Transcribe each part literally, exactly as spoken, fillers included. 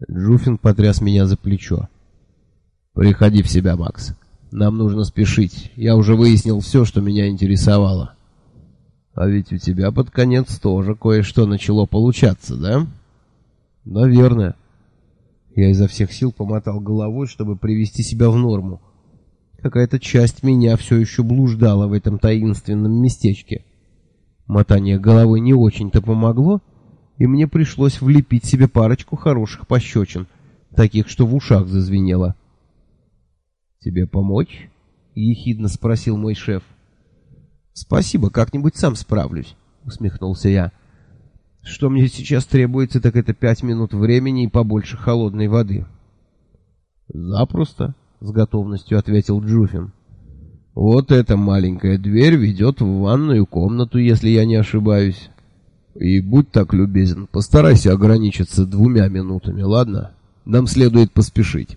Джуфин потряс меня за плечо. «Приходи в себя, Макс. Нам нужно спешить. Я уже выяснил все, что меня интересовало». «А ведь у тебя под конец тоже кое-что начало получаться, да?» «Наверное». Я изо всех сил помотал головой, чтобы привести себя в норму. Какая-то часть меня все еще блуждала в этом таинственном местечке. Мотание головой не очень-то помогло, и мне пришлось влепить себе парочку хороших пощечин, таких, что в ушах зазвенело. «Тебе помочь?» — ехидно спросил мой шеф. «Спасибо, как-нибудь сам справлюсь», — усмехнулся я. «Что мне сейчас требуется, так это пять минут времени и побольше холодной воды». «Запросто», — с готовностью ответил Джуфин. «Вот эта маленькая дверь ведет в ванную комнату, если я не ошибаюсь. И будь так любезен, постарайся ограничиться двумя минутами, ладно? Нам следует поспешить».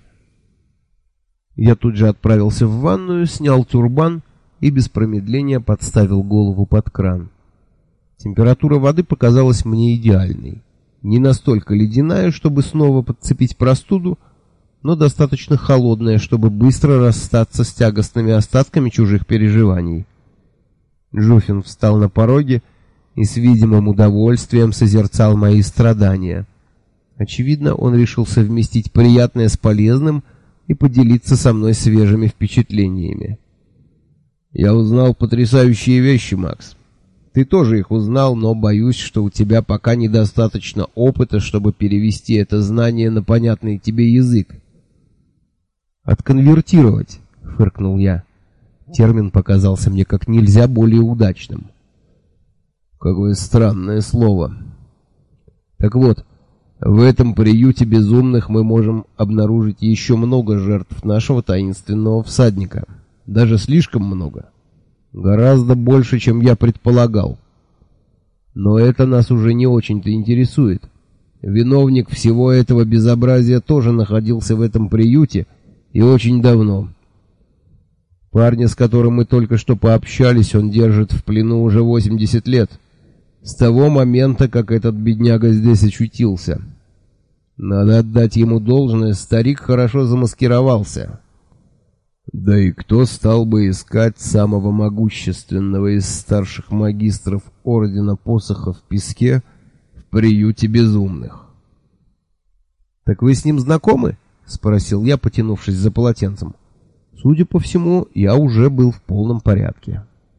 Я тут же отправился в ванную, снял тюрбан и без промедления подставил голову под кран. Температура воды показалась мне идеальной. Не настолько ледяная, чтобы снова подцепить простуду, но достаточно холодная, чтобы быстро расстаться с тягостными остатками чужих переживаний. Джуфин встал на пороге и с видимым удовольствием созерцал мои страдания. Очевидно, он решил совместить приятное с полезным и поделиться со мной свежими впечатлениями. «Я узнал потрясающие вещи, Макс. Ты тоже их узнал, но боюсь, что у тебя пока недостаточно опыта, чтобы перевести это знание на понятный тебе язык». «Отконвертировать», — фыркнул я. Термин показался мне как нельзя более удачным. «Какое странное слово. Так вот, в этом приюте безумных мы можем обнаружить еще много жертв нашего таинственного всадника. Даже слишком много. Гораздо больше, чем я предполагал. Но это нас уже не очень-то интересует. Виновник всего этого безобразия тоже находился в этом приюте и очень давно. Парня, с которым мы только что пообщались, он держит в плену уже восемьдесят лет. С того момента, как этот бедняга здесь очутился. Надо отдать ему должное, старик хорошо замаскировался. Да и кто стал бы искать самого могущественного из старших магистров Ордена Посоха в Песке в приюте безумных?» «Так вы с ним знакомы?» — спросил я, потянувшись за полотенцем. Судя по всему, я уже был в полном порядке.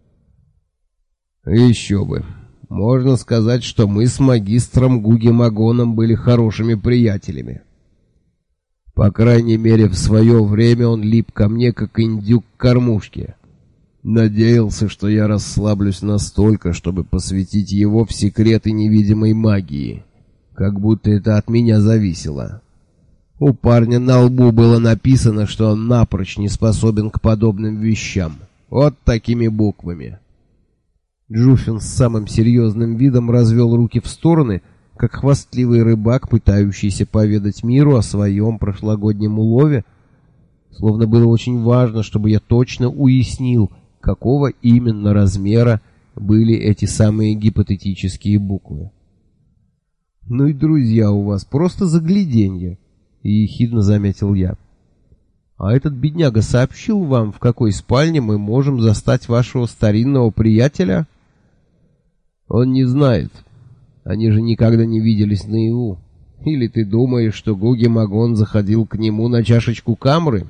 «Еще бы. Можно сказать, что мы с магистром Гугемагоном были хорошими приятелями. По крайней мере, в свое время он лип ко мне, как индюк к кормушке. Надеялся, что я расслаблюсь настолько, чтобы посвятить его в секреты невидимой магии, как будто это от меня зависело. У парня на лбу было написано, что он напрочь не способен к подобным вещам. Вот такими буквами». Джуфин с самым серьезным видом развел руки в стороны, как хвастливый рыбак, пытающийся поведать миру о своем прошлогоднем улове, словно было очень важно, чтобы я точно уяснил, какого именно размера были эти самые гипотетические буквы. «Ну и друзья у вас, просто загляденье», — ехидно заметил я. «А этот бедняга сообщил вам, в какой спальне мы можем застать вашего старинного приятеля?» «Он не знает. Они же никогда не виделись наяву. Или ты думаешь, что Гугемагон заходил к нему на чашечку камры?»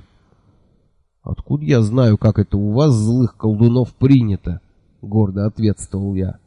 «Откуда я знаю, как это у вас, злых колдунов, принято?» — гордо ответствовал я.